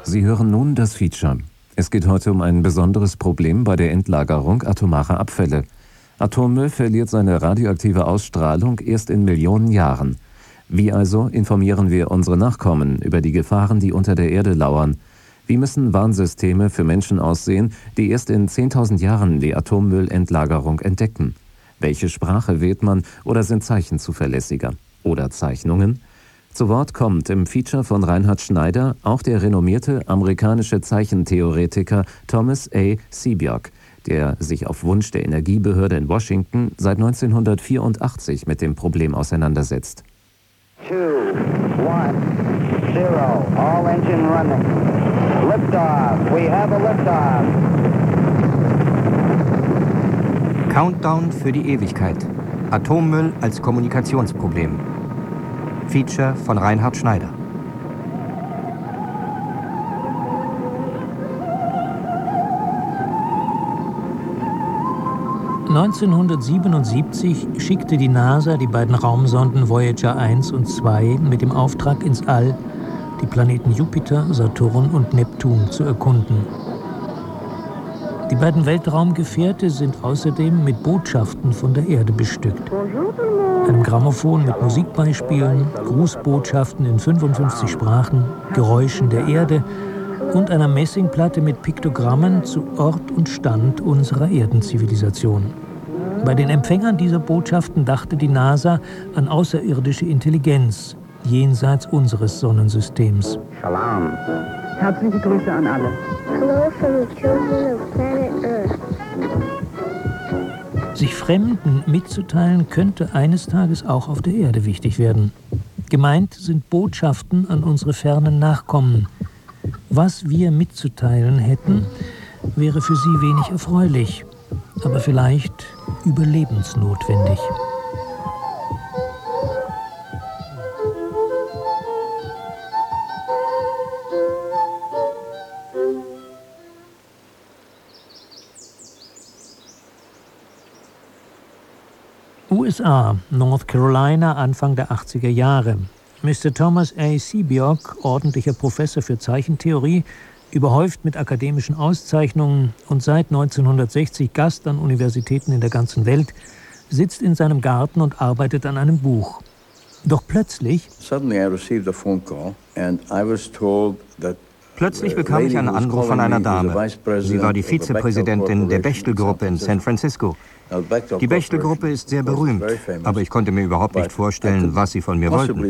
Sie hören nun das Feature. Es geht heute um ein besonderes Problem bei der Endlagerung atomarer Abfälle. Atommüll verliert seine radioaktive Ausstrahlung erst in Millionen Jahren. Wie also informieren wir unsere Nachkommen über die Gefahren, die unter der Erde lauern? Wie müssen Warnsysteme für Menschen aussehen, die erst in 10.000 Jahren die Atommüllendlagerung entdecken? Welche Sprache wählt man oder sind Zeichen zuverlässiger? Oder Zeichnungen? Zu Wort kommt im Feature von Reinhard Schneider auch der renommierte amerikanische Zeichentheoretiker Thomas A. Seabiok, der sich auf Wunsch der Energiebehörde in Washington seit 1984 mit dem Problem auseinandersetzt. 2, 1, 0, all engine running. Liftoff, we have a liftoff. Countdown für die Ewigkeit. Atommüll als Kommunikationsproblem. Feature von Reinhard Schneider. (1977) schickte die NASA die beiden Raumsonden Voyager 1 und 2 mit dem Auftrag ins All, die Planeten Jupiter, Saturn und Neptun zu erkunden. Die beiden Weltraumgefährte sind außerdem mit Botschaften von der Erde bestückt. Einem Grammophon mit Musikbeispielen, Grußbotschaften in 55 Sprachen, Geräuschen der Erde und einer Messingplatte mit Piktogrammen zu Ort und Stand unserer Erdenzivilisation. Bei den Empfängern dieser Botschaften dachte die NASA an außerirdische Intelligenz jenseits unseres Sonnensystems. Salam. Herzliche Grüße an alle. Hello from the children of planet Earth. Sich Fremden mitzuteilen, könnte eines Tages auch auf der Erde wichtig werden. Gemeint sind Botschaften an unsere fernen Nachkommen. Was wir mitzuteilen hätten, wäre für sie wenig erfreulich, aber vielleicht überlebensnotwendig. USA, North Carolina, Anfang der 80er Jahre. Mr. Thomas A. Seabiok, ordentlicher Professor für Zeichentheorie, überhäuft mit akademischen Auszeichnungen und seit 1960 Gast an Universitäten in der ganzen Welt, sitzt in seinem Garten und arbeitet an einem Buch. Doch plötzlich bekam ich einen Anruf von einer Dame. Sie war die Vizepräsidentin der Bechtel-Gruppe in San Francisco. Die Bechtel-Gruppe ist sehr berühmt, aber ich konnte mir überhaupt nicht vorstellen, was sie von mir wollten.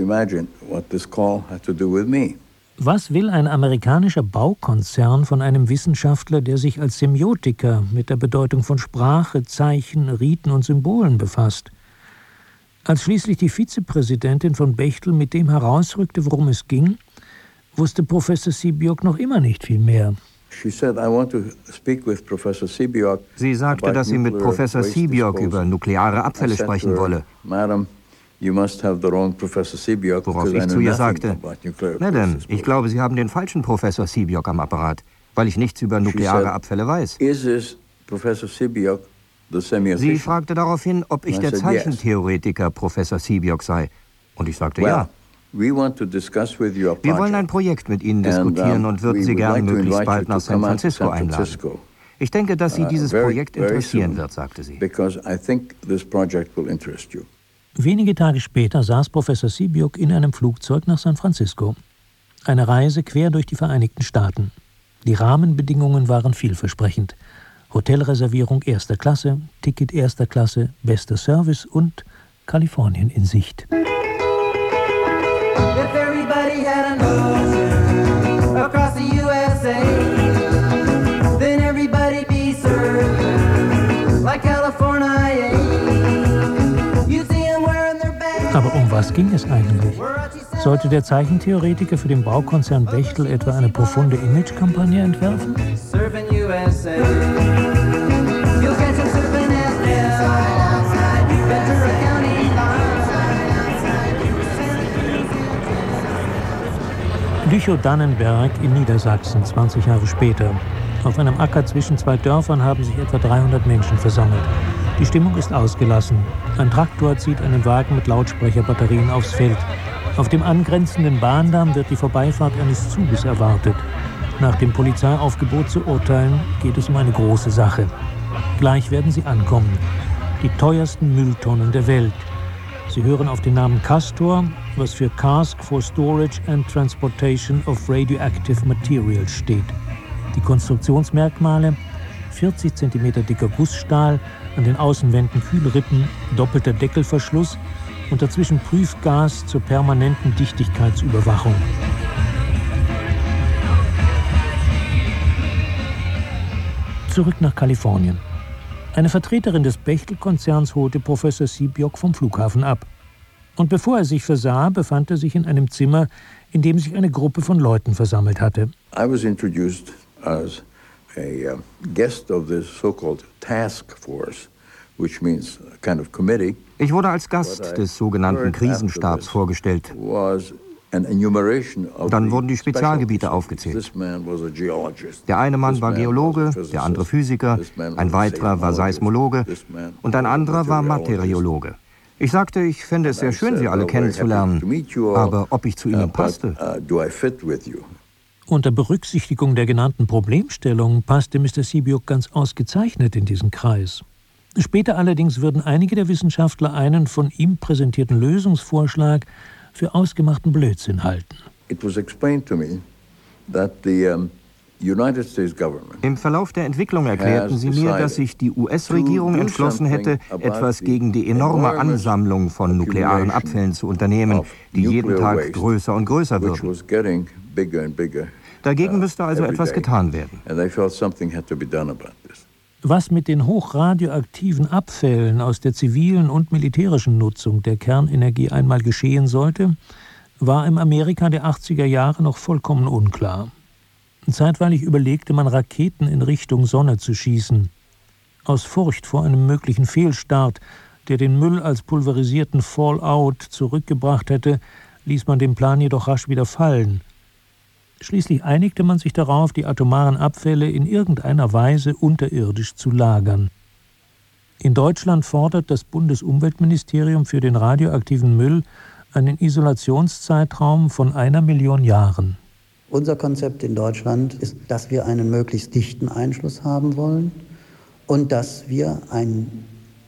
Was will ein amerikanischer Baukonzern von einem Wissenschaftler, der sich als Semiotiker mit der Bedeutung von Sprache, Zeichen, Riten und Symbolen befasst? Als schließlich die Vizepräsidentin von Bechtel mit dem herausrückte, worum es ging, wusste Professor Seabiok noch immer nicht viel mehr. Sie sagte, dass sie mit Professor Seabiok über nukleare Abfälle sprechen wolle. Worauf ich zu ihr sagte, Madame, ich glaube, Sie haben den falschen Professor Seabiok am Apparat, weil ich nichts über nukleare Abfälle weiß. Sie fragte daraufhin, ob ich der Zeichentheoretiker Professor Seabiok sei. Und ich sagte ja. Wir wollen ein Projekt mit Ihnen diskutieren und würden Sie gerne möglichst bald nach San Francisco einladen. Ich denke, dass Sie dieses Projekt interessieren wird, sagte sie. Wenige Tage später saß Professor Seabiok in einem Flugzeug nach San Francisco. Eine Reise quer durch die Vereinigten Staaten. Die Rahmenbedingungen waren vielversprechend. Hotelreservierung erster Klasse, Ticket erster Klasse, bester Service und Kalifornien in Sicht. If everybody had an ocean across the USA, then everybody'd be served like California. You'd see them wearing their bags. Aber um was ging es eigentlich? Sollte der Zeichentheoretiker für den Baukonzern Bechtel etwa eine profunde Imagekampagne entwerfen? Surfing USA. You'll catch them surfing at Ventura County. Lüchow-Dannenberg in Niedersachsen, 20 Jahre später. Auf einem Acker zwischen zwei Dörfern haben sich etwa 300 Menschen versammelt. Die Stimmung ist ausgelassen. Ein Traktor zieht einen Wagen mit Lautsprecherbatterien aufs Feld. Auf dem angrenzenden Bahndamm wird die Vorbeifahrt eines Zuges erwartet. Nach dem Polizeiaufgebot zu urteilen, geht es um eine große Sache. Gleich werden sie ankommen. Die teuersten Mülltonnen der Welt. Sie hören auf den Namen Castor, was für Cask for Storage and Transportation of Radioactive Materials steht. Die Konstruktionsmerkmale: 40 cm dicker Gussstahl, an den Außenwänden Kühlrippen, doppelter Deckelverschluss und dazwischen Prüfgas zur permanenten Dichtigkeitsüberwachung. Zurück nach Kalifornien. Eine Vertreterin des Bechtel-Konzerns holte Professor Seebiok vom Flughafen ab. Und bevor er sich versah, befand er sich in einem Zimmer, in dem sich eine Gruppe von Leuten versammelt hatte. I was introduced as a guest of this so-called task force, which means a kind of committee. Ich wurde als Gast des sogenannten Krisenstabs vorgestellt. Dann wurden die Spezialgebiete aufgezählt. Der eine Mann war Geologe, der andere Physiker, ein weiterer war Seismologe und ein anderer war Materiologe. Ich sagte, ich fände es sehr schön, Sie alle kennenzulernen, aber ob ich zu Ihnen passte? Unter Berücksichtigung der genannten Problemstellung passte Mr. Seebiok ganz ausgezeichnet in diesen Kreis. Später allerdings würden einige der Wissenschaftler einen von ihm präsentierten Lösungsvorschlag für ausgemachten Blödsinn halten. Im Verlauf der Entwicklung erklärten sie mir, dass sich die US-Regierung entschlossen hätte, etwas gegen die enorme Ansammlung von nuklearen Abfällen zu unternehmen, die jeden Tag größer und größer würden. Dagegen müsste also etwas getan werden. Was mit den hochradioaktiven Abfällen aus der zivilen und militärischen Nutzung der Kernenergie einmal geschehen sollte, war im Amerika der 80er Jahre noch vollkommen unklar. Zeitweilig überlegte man, Raketen in Richtung Sonne zu schießen. Aus Furcht vor einem möglichen Fehlstart, der den Müll als pulverisierten Fallout zurückgebracht hätte, ließ man den Plan jedoch rasch wieder fallen. Schließlich einigte man sich darauf, die atomaren Abfälle in irgendeiner Weise unterirdisch zu lagern. In Deutschland fordert das Bundesumweltministerium für den radioaktiven Müll einen Isolationszeitraum von 1 Million Jahren. Unser Konzept in Deutschland ist, dass wir einen möglichst dichten Einschluss haben wollen und dass wir ein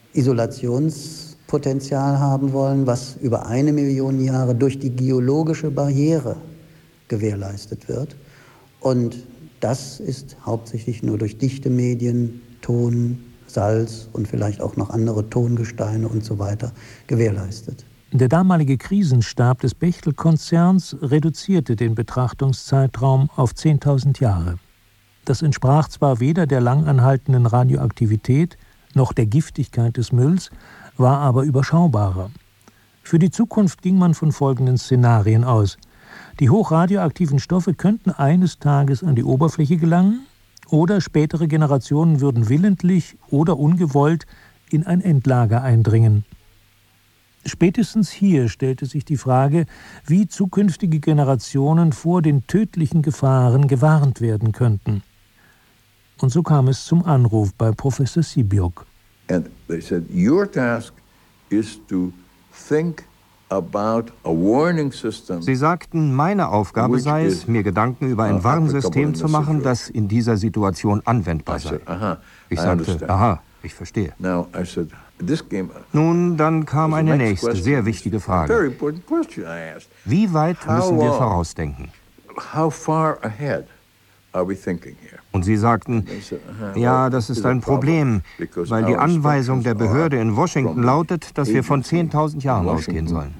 Isolationspotenzial haben wollen, was über 1 Million Jahre durch die geologische Barriere gewährleistet wird. Und das ist hauptsächlich nur durch dichte Medien, Ton, Salz und vielleicht auch noch andere Tongesteine und so weiter gewährleistet. Der damalige Krisenstab des Bechtel-Konzerns reduzierte den Betrachtungszeitraum auf 10.000 Jahre. Das entsprach zwar weder der langanhaltenden Radioaktivität noch der Giftigkeit des Mülls, war aber überschaubarer. Für die Zukunft ging man von folgenden Szenarien aus. Die hochradioaktiven Stoffe könnten eines Tages an die Oberfläche gelangen oder spätere Generationen würden willentlich oder ungewollt in ein Endlager eindringen. Spätestens hier stellte sich die Frage, wie zukünftige Generationen vor den tödlichen Gefahren gewarnt werden könnten. Und so kam es zum Anruf bei Professor Seebiok. And they said, your task is to think about a warning system. Sie sagten, meine Aufgabe sei es, mir Gedanken über ein Warnsystem zu machen, das in dieser Situation anwendbar sei. Ich sagte, aha, ich verstehe. Nun, dann kam eine nächste, sehr wichtige Frage. Wie weit müssen wir vorausdenken? Und sie sagten, ja, das ist ein Problem, weil die Anweisung der Behörde in Washington lautet, dass wir von 10.000 Jahren ausgehen sollen.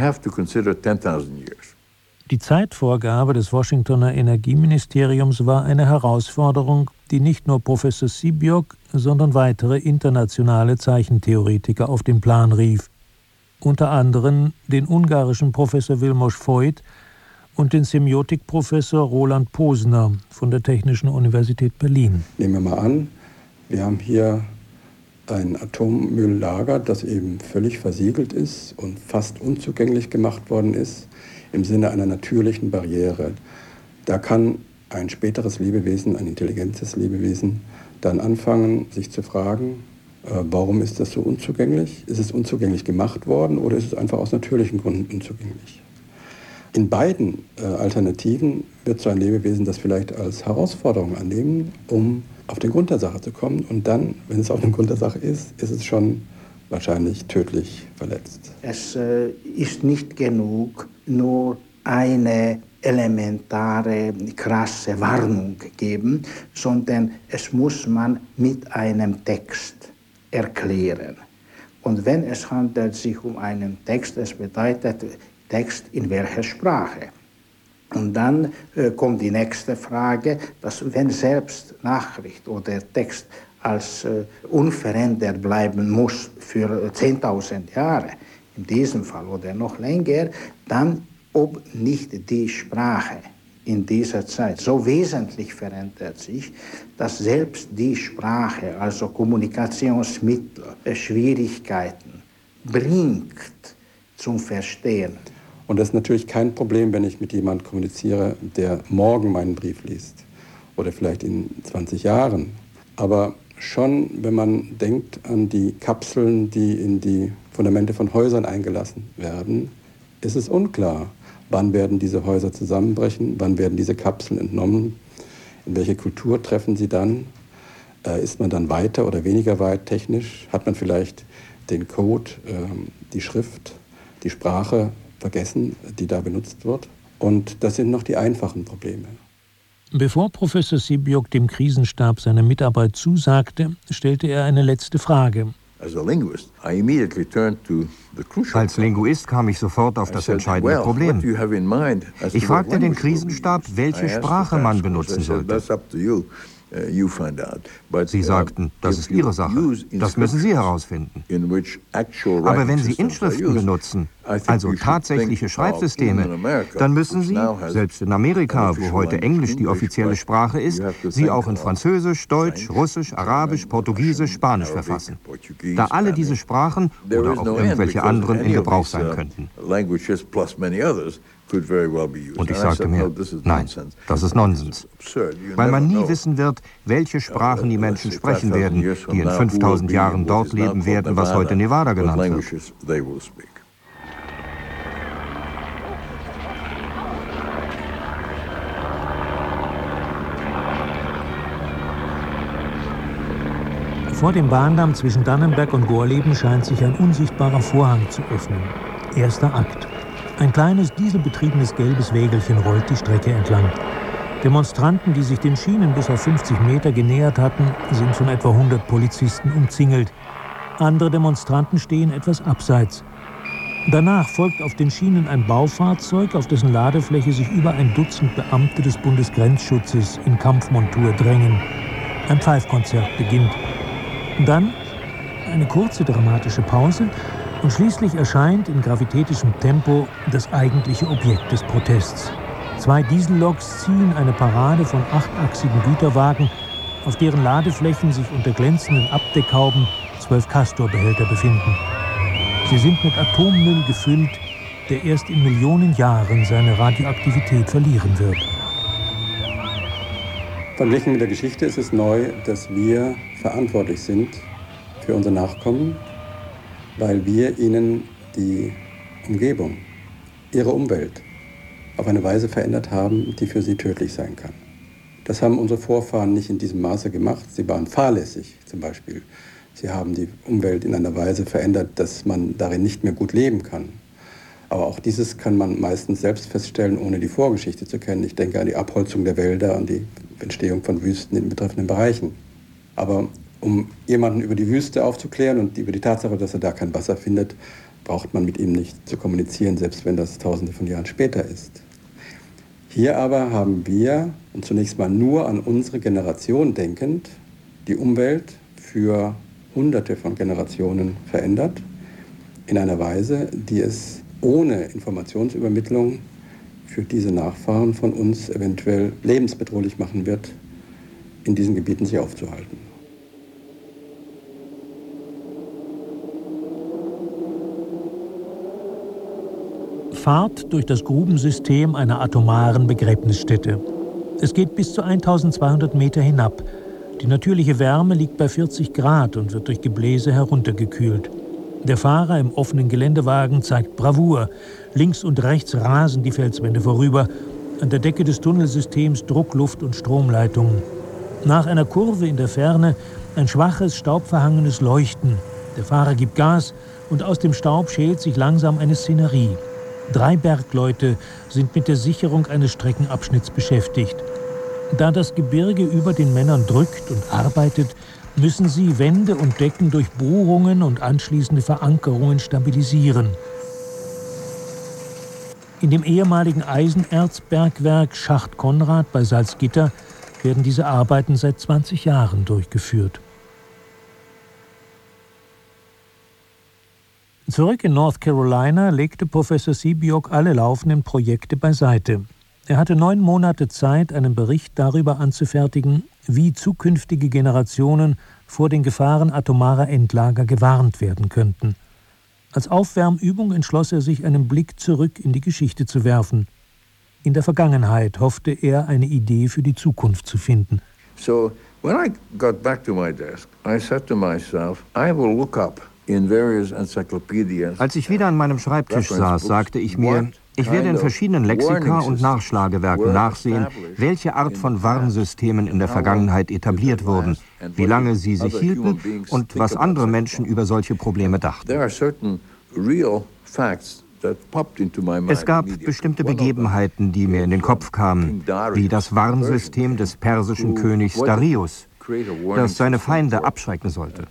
Die Zeitvorgabe des Washingtoner Energieministeriums war eine Herausforderung, die nicht nur Professor Seebiok, sondern weitere internationale Zeichentheoretiker auf den Plan rief. Unter anderem den ungarischen Professor Vilmos Voit und den Semiotikprofessor Roland Posner von der Technischen Universität Berlin. Nehmen wir mal an, wir haben hier ein Atommülllager, das eben völlig versiegelt ist und fast unzugänglich gemacht worden ist, im Sinne einer natürlichen Barriere. Da kann ein späteres Lebewesen, ein intelligentes Lebewesen, dann anfangen, sich zu fragen, warum ist das so unzugänglich? Ist es unzugänglich gemacht worden oder ist es einfach aus natürlichen Gründen unzugänglich? In beiden Alternativen wird so ein Lebewesen das vielleicht als Herausforderung annehmen, um auf den Grund der Sache zu kommen. Und dann, wenn es auf den Grund der Sache ist es schon wahrscheinlich tödlich verletzt. Es ist nicht genug, nur eine elementare, krasse Warnung geben, sondern es muss man mit einem Text erklären. Und wenn es handelt sich um einen Text, es bedeutet Text in welcher Sprache. Und dann kommt die nächste Frage, dass wenn selbst Nachricht oder Text als unverändert bleiben muss für 10.000 Jahre, in diesem Fall oder noch länger, dann ob nicht die Sprache in dieser Zeit so wesentlich verändert sich, dass selbst die Sprache, also Kommunikationsmittel, Schwierigkeiten bringt zum Verstehen. Und das ist natürlich kein Problem, wenn ich mit jemandem kommuniziere, der morgen meinen Brief liest oder vielleicht in 20 Jahren. Aber schon, wenn man denkt an die Kapseln, die in die Fundamente von Häusern eingelassen werden, ist es unklar, wann werden diese Häuser zusammenbrechen, wann werden diese Kapseln entnommen, in welche Kultur treffen sie dann, ist man dann weiter oder weniger weit technisch, hat man vielleicht den Code, die Schrift, die Sprache vergessen, die da benutzt wird. Und das sind noch die einfachen Probleme. Bevor Professor Siebiok dem Krisenstab seine Mitarbeit zusagte, stellte er eine letzte Frage. Als Linguist kam ich sofort auf das entscheidende Problem. Ich fragte den Krisenstab, welche Sprache man benutzen sollte. Sie sagten, das ist Ihre Sache, das müssen Sie herausfinden. Aber wenn Sie Inschriften benutzen, also tatsächliche Schreibsysteme, dann müssen Sie, selbst in Amerika, wo heute Englisch die offizielle Sprache ist, sie auch in Französisch, Deutsch, Russisch, Arabisch, Portugiesisch, Spanisch verfassen. Da alle diese Sprachen oder auch irgendwelche anderen in Gebrauch sein könnten. Und ich sagte mir, nein, das ist Nonsens. Weil man nie wissen wird, welche Sprachen die Menschen sprechen werden, die in 5000 Jahren dort leben werden, was heute Nevada genannt wird. Vor dem Bahndamm zwischen Dannenberg und Gorleben scheint sich ein unsichtbarer Vorhang zu öffnen. Erster Akt. Ein kleines dieselbetriebenes gelbes Wägelchen rollt die Strecke entlang. Demonstranten, die sich den Schienen bis auf 50 Meter genähert hatten, sind von etwa 100 Polizisten umzingelt. Andere Demonstranten stehen etwas abseits. Danach folgt auf den Schienen ein Baufahrzeug, auf dessen Ladefläche sich über ein Dutzend Beamte des Bundesgrenzschutzes in Kampfmontur drängen. Ein Pfeifkonzert beginnt. Dann eine kurze dramatische Pause und schließlich erscheint in gravitätischem Tempo das eigentliche Objekt des Protests. 2 Dieselloks ziehen eine Parade von 8-achsigen Güterwagen, auf deren Ladeflächen sich unter glänzenden Abdeckhauben 12 Castor-Behälter befinden. Sie sind mit Atommüll gefüllt, der erst in Millionen Jahren seine Radioaktivität verlieren wird. Verglichen mit der Geschichte ist es neu, dass wir verantwortlich sind für unsere Nachkommen, weil wir ihnen die Umgebung, ihre Umwelt auf eine Weise verändert haben, die für sie tödlich sein kann. Das haben unsere Vorfahren nicht in diesem Maße gemacht. Sie waren fahrlässig zum Beispiel. Sie haben die Umwelt in einer Weise verändert, dass man darin nicht mehr gut leben kann. Aber auch dieses kann man meistens selbst feststellen, ohne die Vorgeschichte zu kennen. Ich denke an die Abholzung der Wälder und die Entstehung von Wüsten in betreffenden Bereichen. Aber um jemanden über die Wüste aufzuklären und über die Tatsache, dass er da kein Wasser findet, braucht man mit ihm nicht zu kommunizieren, selbst wenn das Tausende von Jahren später ist. Hier aber haben wir, und zunächst mal nur an unsere Generation denkend, die Umwelt für Hunderte von Generationen verändert, in einer Weise, die es ohne Informationsübermittlung für diese Nachfahren von uns eventuell lebensbedrohlich machen wird, in diesen Gebieten sich aufzuhalten. Fahrt durch das Grubensystem einer atomaren Begräbnisstätte. Es geht bis zu 1200 Meter hinab. Die natürliche Wärme liegt bei 40 Grad und wird durch Gebläse heruntergekühlt. Der Fahrer im offenen Geländewagen zeigt Bravour. Links und rechts rasen die Felswände vorüber. An der Decke des Tunnelsystems Druck, Luft und Stromleitungen. Nach einer Kurve in der Ferne ein schwaches, staubverhangenes Leuchten. Der Fahrer gibt Gas und aus dem Staub schält sich langsam eine Szenerie. 3 Bergleute sind mit der Sicherung eines Streckenabschnitts beschäftigt. Da das Gebirge über den Männern drückt und arbeitet, müssen sie Wände und Decken durch Bohrungen und anschließende Verankerungen stabilisieren. In dem ehemaligen Eisenerzbergwerk Schacht Konrad bei Salzgitter werden diese Arbeiten seit 20 Jahren durchgeführt. Zurück in North Carolina legte Professor Seebiok alle laufenden Projekte beiseite. Er hatte 9 Monate Zeit, einen Bericht darüber anzufertigen, wie zukünftige Generationen vor den Gefahren atomarer Endlager gewarnt werden könnten. Als Aufwärmübung entschloss er sich, einen Blick zurück in die Geschichte zu werfen. In der Vergangenheit hoffte er, eine Idee für die Zukunft zu finden. So, when I got back to my desk, I said to myself, I will look up in various encyclopedias. Als ich wieder an meinem Schreibtisch saß, sagte ich mir, ich werde in verschiedenen Lexika und Nachschlagewerken nachsehen, welche Art von Warnsystemen in der Vergangenheit etabliert wurden, wie lange sie sich hielten und was andere Menschen über solche Probleme dachten. Es gab bestimmte Begebenheiten, die mir in den Kopf kamen, wie das Warnsystem des persischen Königs Darius, das seine Feinde abschrecken sollte.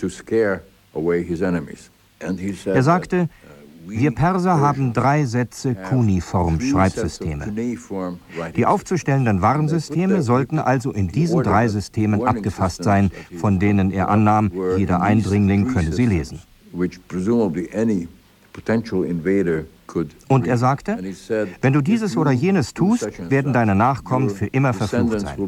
Er sagte, wir Perser haben 3 Sätze Cuneiform-Schreibsysteme. Die aufzustellenden Warnsysteme sollten also in diesen 3 Systemen abgefasst sein, von denen er annahm, jeder Eindringling könne sie lesen. Und er sagte, wenn du dieses oder jenes tust, werden deine Nachkommen für immer verflucht sein.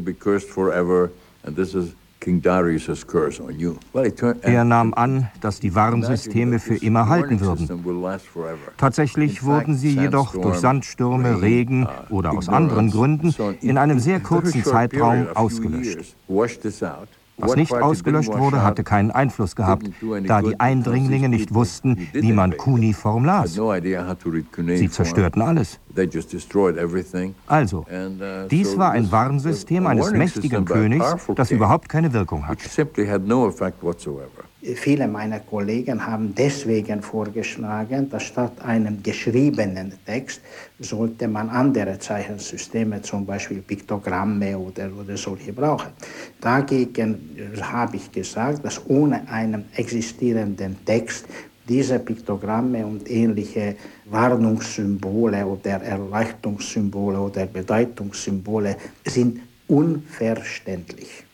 Er nahm an, dass die Warnsysteme für immer halten würden. Tatsächlich wurden sie jedoch durch Sandstürme, Regen oder aus anderen Gründen in einem sehr kurzen Zeitraum ausgelöscht. Was nicht ausgelöscht wurde, hatte keinen Einfluss gehabt, da die Eindringlinge nicht wussten, wie man Cuneiform las. Sie zerstörten alles. Also, dies war ein Warnsystem eines mächtigen Königs, das überhaupt keine Wirkung hatte. Viele meiner Kollegen haben deswegen vorgeschlagen, dass statt einem geschriebenen Text sollte man andere Zeichensysteme, zum Beispiel Piktogramme oder solche brauchen. Dagegen habe ich gesagt, dass ohne einen existierenden Text diese Piktogramme und ähnliche Warnungssymbole oder Erleuchtungssymbole oder Bedeutungssymbole sind unverständlich.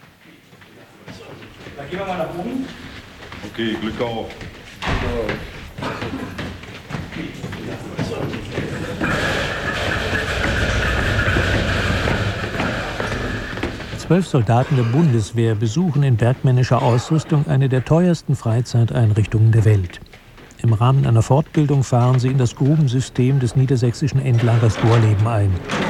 Da gehen wir mal nach oben. Okay, Glück auf. 12 Soldaten der Bundeswehr besuchen in bergmännischer Ausrüstung eine der teuersten Freizeiteinrichtungen der Welt. Im Rahmen einer Fortbildung fahren sie in das Grubensystem des niedersächsischen Endlagers Gorleben ein.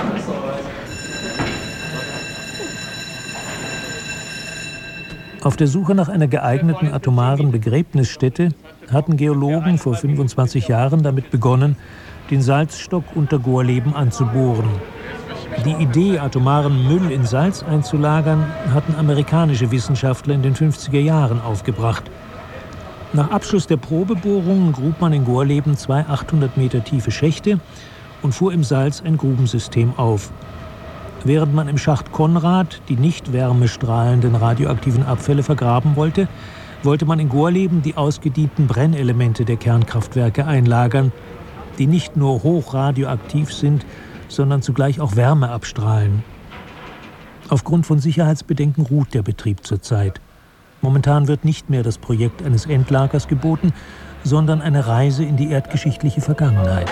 Auf der Suche nach einer geeigneten atomaren Begräbnisstätte hatten Geologen vor 25 Jahren damit begonnen, den Salzstock unter Gorleben anzubohren. Die Idee, atomaren Müll in Salz einzulagern, hatten amerikanische Wissenschaftler in den 50er Jahren aufgebracht. Nach Abschluss der Probebohrungen grub man in Gorleben 2 800 Meter tiefe Schächte und fuhr im Salz ein Grubensystem auf. Während man im Schacht Konrad die nicht wärmestrahlenden radioaktiven Abfälle vergraben wollte, wollte man in Gorleben die ausgedienten Brennelemente der Kernkraftwerke einlagern, die nicht nur hochradioaktiv sind, sondern zugleich auch Wärme abstrahlen. Aufgrund von Sicherheitsbedenken ruht der Betrieb zurzeit. Momentan wird nicht mehr das Projekt eines Endlagers geboten, sondern eine Reise in die erdgeschichtliche Vergangenheit.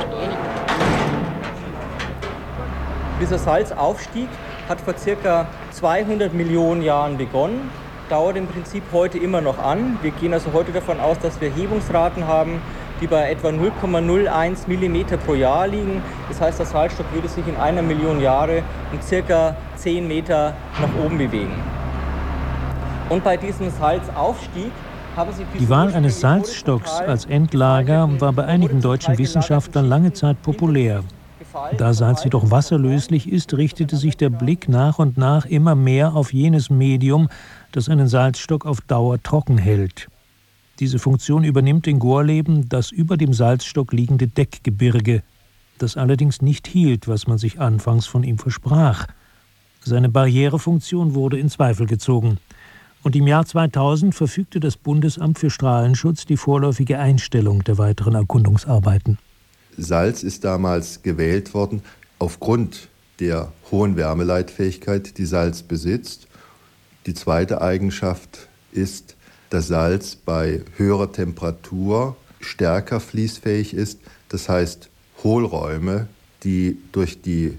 Dieser Salzaufstieg hat vor ca. 200 Millionen Jahren begonnen, dauert im Prinzip heute immer noch an. Wir gehen also heute davon aus, dass wir Hebungsraten haben, die bei etwa 0,01 mm pro Jahr liegen. Das heißt, der Salzstock würde sich in 1 Million Jahre um ca. 10 Meter nach oben bewegen. Und bei diesem Salzaufstieg Die Wahl eines Salzstocks als Endlager war bei einigen deutschen Wissenschaftlern lange Zeit populär. Da Salz jedoch wasserlöslich ist, richtete sich der Blick nach und nach immer mehr auf jenes Medium, das einen Salzstock auf Dauer trocken hält. Diese Funktion übernimmt in Gorleben das über dem Salzstock liegende Deckgebirge, das allerdings nicht hielt, was man sich anfangs von ihm versprach. Seine Barrierefunktion wurde in Zweifel gezogen. Und im Jahr 2000 verfügte das Bundesamt für Strahlenschutz die vorläufige Einstellung der weiteren Erkundungsarbeiten. Salz ist damals gewählt worden aufgrund der hohen Wärmeleitfähigkeit, die Salz besitzt. Die zweite Eigenschaft ist, dass Salz bei höherer Temperatur stärker fließfähig ist. Das heißt, Hohlräume, die durch die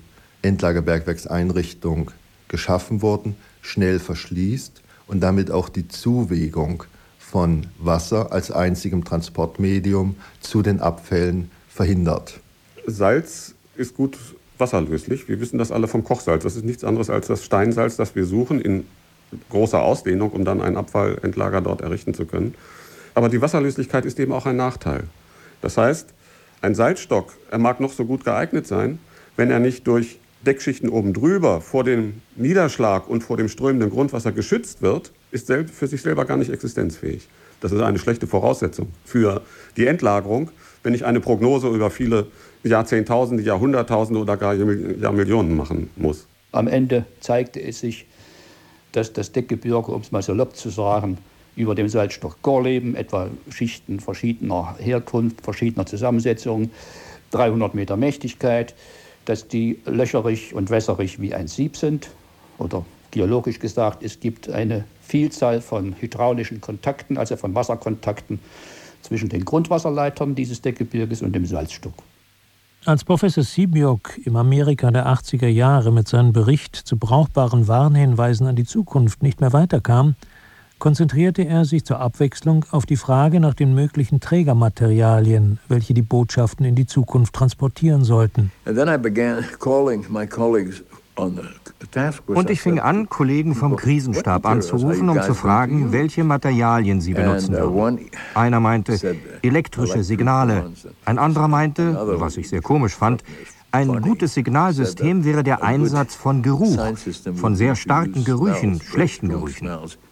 Endlagerbergwerkseinrichtung geschaffen wurden, schnell verschließt und damit auch die Zuwegung von Wasser als einzigem Transportmedium zu den Abfällen verhindert. Salz ist gut wasserlöslich. Wir wissen das alle vom Kochsalz. Das ist nichts anderes als das Steinsalz, das wir suchen in großer Ausdehnung, um dann ein Abfallendlager dort errichten zu können. Aber die Wasserlöslichkeit ist eben auch ein Nachteil. Das heißt, ein Salzstock, er mag noch so gut geeignet sein, wenn er nicht durch Deckschichten oben drüber vor dem Niederschlag und vor dem strömenden Grundwasser geschützt wird, ist für sich selber gar nicht existenzfähig. Das ist eine schlechte Voraussetzung für die Endlagerung, wenn ich eine Prognose über viele Jahrzehntausende, Jahrhunderttausende oder gar Jahrmillionen machen muss. Am Ende zeigte es sich, dass das Deckgebirge, um es mal salopp zu sagen, über dem Salzstock Gorleben, etwa Schichten verschiedener Herkunft, verschiedener Zusammensetzung, 300 Meter Mächtigkeit, dass die löcherig und wässerig wie ein Sieb sind. Oder geologisch gesagt, es gibt eine Vielzahl von hydraulischen Kontakten, also von Wasserkontakten zwischen den Grundwasserleitern dieses Deckgebirges und dem Salzstock. Als Professor Siebiok im Amerika der 80er Jahre mit seinem Bericht zu brauchbaren Warnhinweisen an die Zukunft nicht mehr weiterkam, konzentrierte er sich zur Abwechslung auf die Frage nach den möglichen Trägermaterialien, welche die Botschaften in die Zukunft transportieren sollten. Und ich fing an, Kollegen vom Krisenstab anzurufen, um zu fragen, welche Materialien sie benutzen würden. Einer meinte, elektrische Signale. Ein anderer meinte, was ich sehr komisch fand, ein gutes Signalsystem wäre der Einsatz von Geruch, von sehr starken Gerüchen, schlechten Gerüchen.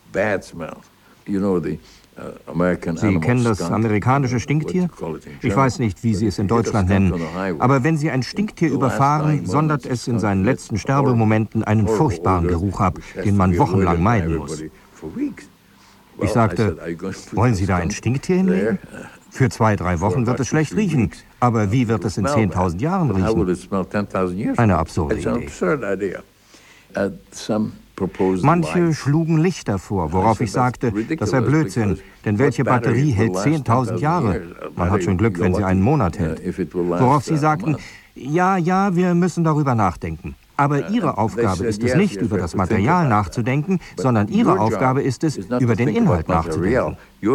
Sie kennen das amerikanische Stinktier? Ich weiß nicht, wie Sie es in Deutschland nennen. Aber wenn Sie ein Stinktier überfahren, sondert es in seinen letzten Sterbemomenten einen furchtbaren Geruch ab, den man wochenlang meiden muss. Ich sagte, wollen Sie da ein Stinktier hinlegen? Für 2-3 Wochen wird es schlecht riechen. Aber wie wird es in 10.000 Jahren riechen? Eine absurde Idee. Manche schlugen Lichter vor, worauf ich sagte, das sei Blödsinn, denn welche Batterie hält 10.000 Jahre? Man hat schon Glück, wenn sie einen Monat hält. Worauf sie sagten, ja, wir müssen darüber nachdenken. Aber Ihre Aufgabe ist es nicht, über das Material nachzudenken, sondern Ihre Aufgabe ist es, über den Inhalt nachzudenken.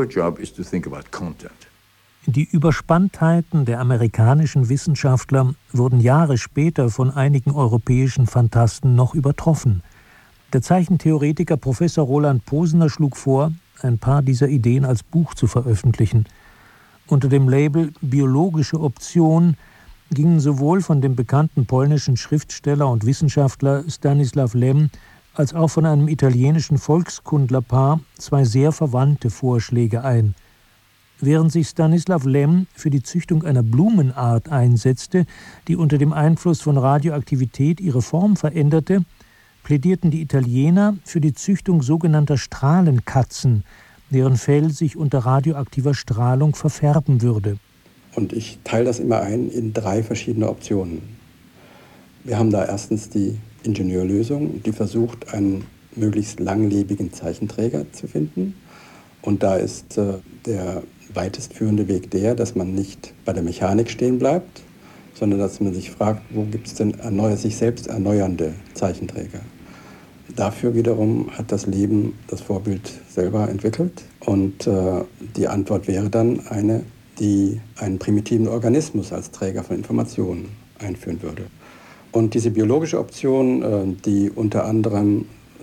Die Überspanntheiten der amerikanischen Wissenschaftler wurden Jahre später von einigen europäischen Phantasten noch übertroffen. Der Zeichentheoretiker Professor Roland Posener schlug vor, ein paar dieser Ideen als Buch zu veröffentlichen. Unter dem Label »Biologische Option« gingen sowohl von dem bekannten polnischen Schriftsteller und Wissenschaftler Stanisław Lem als auch von einem italienischen Volkskundlerpaar 2 sehr verwandte Vorschläge ein. Während sich Stanisław Lem für die Züchtung einer Blumenart einsetzte, die unter dem Einfluss von Radioaktivität ihre Form veränderte, plädierten die Italiener für die Züchtung sogenannter Strahlenkatzen, deren Fell sich unter radioaktiver Strahlung verfärben würde. Und ich teile das immer ein in 3 verschiedene Optionen. Wir haben da erstens die Ingenieurlösung, die versucht, einen möglichst langlebigen Zeichenträger zu finden. Und da ist der weitestführende Weg der, dass man nicht bei der Mechanik stehen bleibt, sondern dass man sich fragt, wo gibt es denn sich selbst erneuernde Zeichenträger. Dafür wiederum hat das Leben das Vorbild selber entwickelt. Und die Antwort wäre dann eine, die einen primitiven Organismus als Träger von Informationen einführen würde. Und diese biologische Option, die unter anderem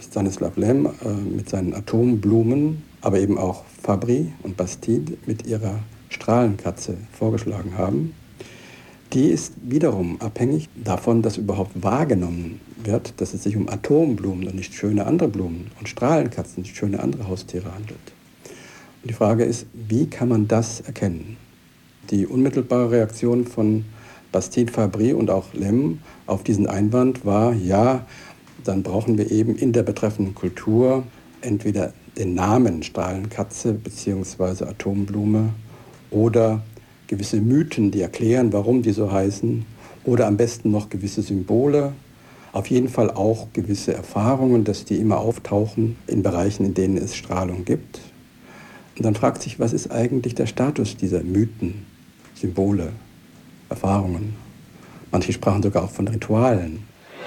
Stanislav Lem mit seinen Atomblumen, aber eben auch Fabry und Bastide mit ihrer Strahlenkatze vorgeschlagen haben, die ist wiederum abhängig davon, dass überhaupt wahrgenommen wird, dass es sich um Atomblumen und nicht schöne andere Blumen und Strahlenkatzen, nicht schöne andere Haustiere handelt. Und die Frage ist, wie kann man das erkennen? Die unmittelbare Reaktion von Bastide, Fabry und auch Lem auf diesen Einwand war, ja, dann brauchen wir eben in der betreffenden Kultur entweder den Namen Strahlenkatze bzw. Atomblume oder gewisse Mythen, die erklären, warum die so heißen, oder am besten noch gewisse Symbole, auf jeden Fall auch gewisse Erfahrungen, dass die immer auftauchen in Bereichen, in denen es Strahlung gibt. Und dann fragt sich, was ist eigentlich der Status dieser Mythen, Symbole, Erfahrungen? Manche sprachen sogar auch von Ritualen.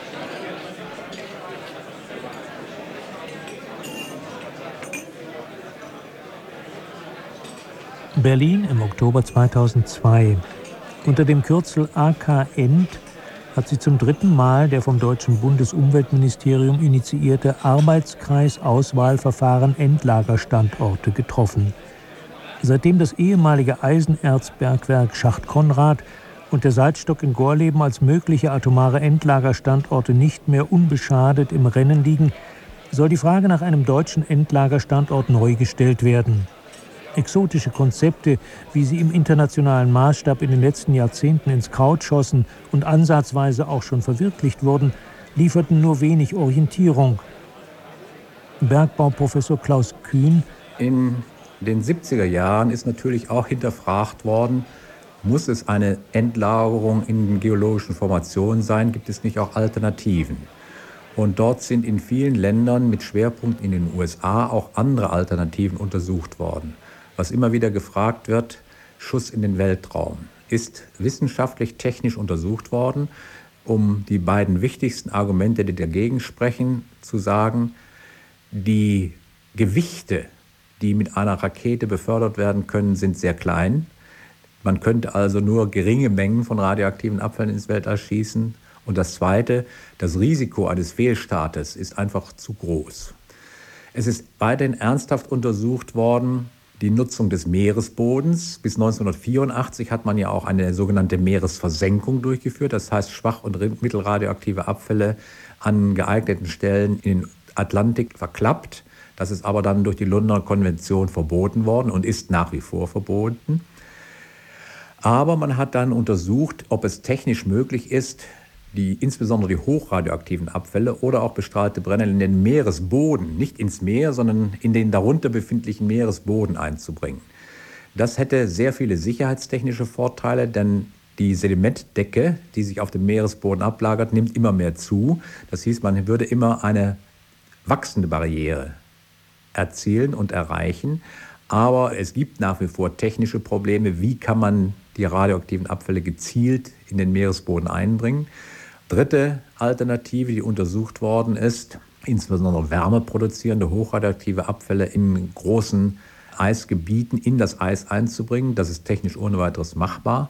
Berlin im Oktober 2002. Unter dem Kürzel AK End hat sie zum 3. Mal der vom deutschen Bundesumweltministerium initiierte Arbeitskreis-Auswahlverfahren Endlagerstandorte getroffen. Seitdem das ehemalige Eisenerzbergwerk Schacht Konrad und der Salzstock in Gorleben als mögliche atomare Endlagerstandorte nicht mehr unbeschadet im Rennen liegen, soll die Frage nach einem deutschen Endlagerstandort neu gestellt werden. Exotische Konzepte, wie sie im internationalen Maßstab in den letzten Jahrzehnten ins Kraut schossen und ansatzweise auch schon verwirklicht wurden, lieferten nur wenig Orientierung. Bergbauprofessor Klaus Kühn: In den 70er Jahren ist natürlich auch hinterfragt worden, muss es eine Endlagerung in den geologischen Formationen sein, gibt es nicht auch Alternativen? Und dort sind in vielen Ländern mit Schwerpunkt in den USA auch andere Alternativen untersucht worden. Was immer wieder gefragt wird, Schuss in den Weltraum, ist wissenschaftlich technisch untersucht worden, um die beiden wichtigsten Argumente, die dagegen sprechen, zu sagen: Die Gewichte, die mit einer Rakete befördert werden können, sind sehr klein. Man könnte also nur geringe Mengen von radioaktiven Abfällen ins Weltall schießen. Und das Zweite, das Risiko eines Fehlstartes ist einfach zu groß. Es ist weiterhin ernsthaft untersucht worden, die Nutzung des Meeresbodens. Bis 1984 hat man ja auch eine sogenannte Meeresversenkung durchgeführt. Das heißt, schwach- und mittelradioaktive Abfälle an geeigneten Stellen in den Atlantik verklappt. Das ist aber dann durch die Londoner Konvention verboten worden und ist nach wie vor verboten. Aber man hat dann untersucht, ob es technisch möglich ist, insbesondere die hochradioaktiven Abfälle oder auch bestrahlte Brennel in den Meeresboden, nicht ins Meer, sondern in den darunter befindlichen Meeresboden einzubringen. Das hätte sehr viele sicherheitstechnische Vorteile, denn die Sedimentdecke, die sich auf dem Meeresboden ablagert, nimmt immer mehr zu. Das hieß, man würde immer eine wachsende Barriere erzielen und erreichen. Aber es gibt nach wie vor technische Probleme. Wie kann man die radioaktiven Abfälle gezielt in den Meeresboden einbringen? Dritte Alternative, die untersucht worden ist, insbesondere wärmeproduzierende hochradioaktive Abfälle in großen Eisgebieten in das Eis einzubringen. Das ist technisch ohne weiteres machbar.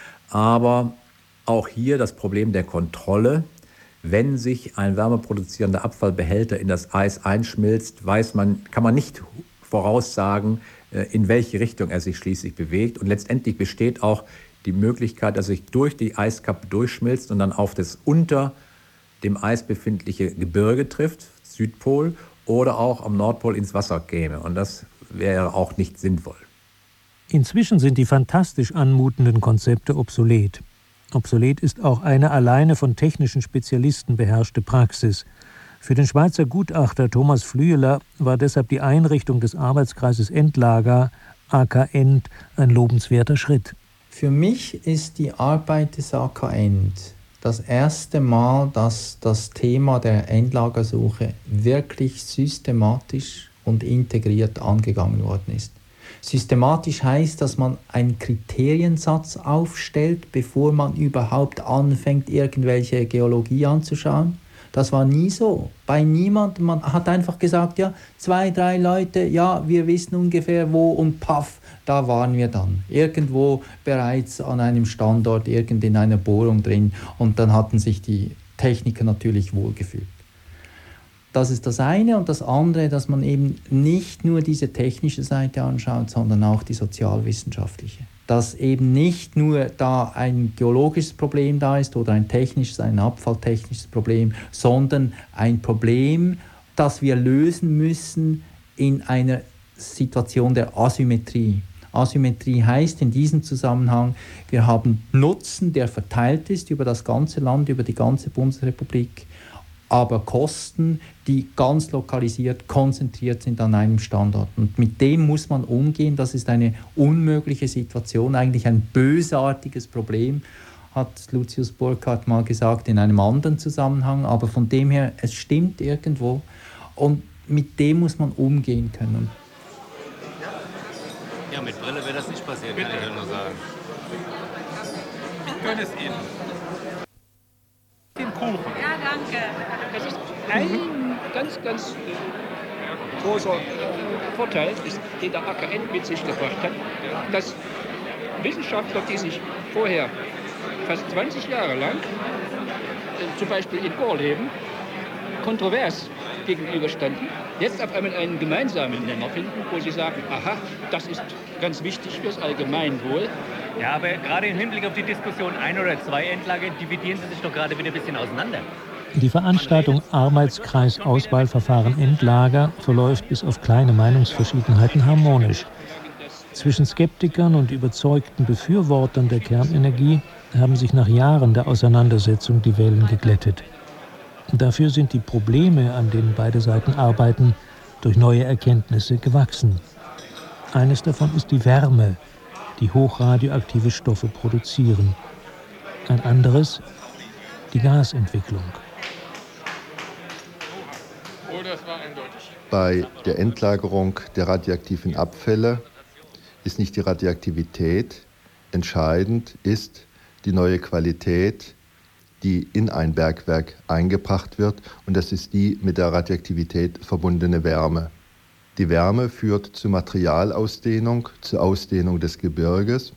Aber auch hier das Problem der Kontrolle. Wenn sich ein wärmeproduzierender Abfallbehälter in das Eis einschmilzt, kann man nicht voraussagen, in welche Richtung er sich schließlich bewegt. Und letztendlich besteht auch die Möglichkeit, dass er sich durch die Eiskappe durchschmilzt und dann auf das unter dem Eis befindliche Gebirge trifft, Südpol, oder auch am Nordpol ins Wasser käme. Und das wäre auch nicht sinnvoll. Inzwischen sind die fantastisch anmutenden Konzepte obsolet. Obsolet ist auch eine alleine von technischen Spezialisten beherrschte Praxis. Für den Schweizer Gutachter Thomas Flüeler war deshalb die Einrichtung des Arbeitskreises Endlager, AK End, ein lobenswerter Schritt. Für mich ist die Arbeit des AK End das erste Mal, dass das Thema der Endlagersuche wirklich systematisch und integriert angegangen worden ist. Systematisch heißt, dass man einen Kriteriensatz aufstellt, bevor man überhaupt anfängt, irgendwelche Geologie anzuschauen. Das war nie so. Bei niemandem. Man hat einfach gesagt, ja, 2, 3 Leute, ja, wir wissen ungefähr wo, und paff, da waren wir dann. Irgendwo bereits an einem Standort, irgend in einer Bohrung drin, und dann hatten sich die Techniker natürlich wohlgefühlt. Das ist das eine. Und das andere, dass man eben nicht nur diese technische Seite anschaut, sondern auch die sozialwissenschaftliche. Dass eben nicht nur da ein geologisches Problem da ist oder ein technisches, ein abfalltechnisches Problem, sondern ein Problem, das wir lösen müssen in einer Situation der Asymmetrie. Asymmetrie heißt in diesem Zusammenhang, wir haben Nutzen, der verteilt ist über das ganze Land, über die ganze Bundesrepublik, aber Kosten, die ganz lokalisiert, konzentriert sind an einem Standort. Und mit dem muss man umgehen. Das ist eine unmögliche Situation, eigentlich ein bösartiges Problem, hat Lucius Burckhardt mal gesagt in einem anderen Zusammenhang. Aber von dem her, es stimmt irgendwo. Und mit dem muss man umgehen können. Ja, mit Brille wäre das nicht passiert, kann ich nur sagen. Ich gönne es Ihnen. Den Kuchen. Ja, danke. Das ist ein ganz großer Vorteil, den der AKN mit sich gebracht hat, dass Wissenschaftler, die sich vorher fast 20 Jahre lang, zum Beispiel in Gorleben, kontrovers gegenüberstanden, jetzt auf einmal einen gemeinsamen Nenner finden, wo sie sagen, aha, das ist ganz wichtig fürs Allgemeinwohl. Ja, aber gerade im Hinblick auf die Diskussion 1 oder 2 Endlager dividieren Sie sich doch gerade wieder ein bisschen auseinander. Die Veranstaltung Arbeitskreis Auswahlverfahren Endlager verläuft bis auf kleine Meinungsverschiedenheiten harmonisch. Zwischen Skeptikern und überzeugten Befürwortern der Kernenergie haben sich nach Jahren der Auseinandersetzung die Wellen geglättet. Dafür sind die Probleme, an denen beide Seiten arbeiten, durch neue Erkenntnisse gewachsen. Eines davon ist die Wärme, die hochradioaktive Stoffe produzieren. Ein anderes, die Gasentwicklung. Bei der Endlagerung der radioaktiven Abfälle ist nicht die Radioaktivität entscheidend, ist die neue Qualität, die in ein Bergwerk eingebracht wird, und das ist die mit der Radioaktivität verbundene Wärme. Die Wärme führt zur Materialausdehnung, zur Ausdehnung des Gebirges.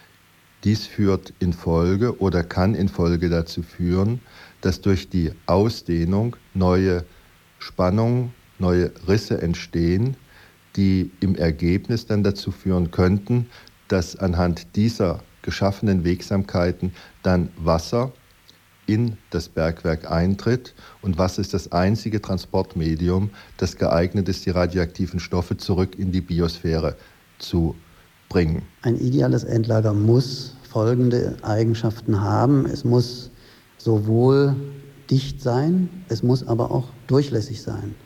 Dies führt in Folge oder kann in Folge dazu führen, dass durch die Ausdehnung neue Spannungen, neue Risse entstehen, die im Ergebnis dann dazu führen könnten, dass anhand dieser geschaffenen Wegsamkeiten dann Wasser in das Bergwerk eintritt. Und Wasser ist das einzige Transportmedium, das geeignet ist, die radioaktiven Stoffe zurück in die Biosphäre zu bringen. Ein ideales Endlager muss folgende Eigenschaften haben. Es muss sowohl dicht sein, es muss aber auch durchlässig sein.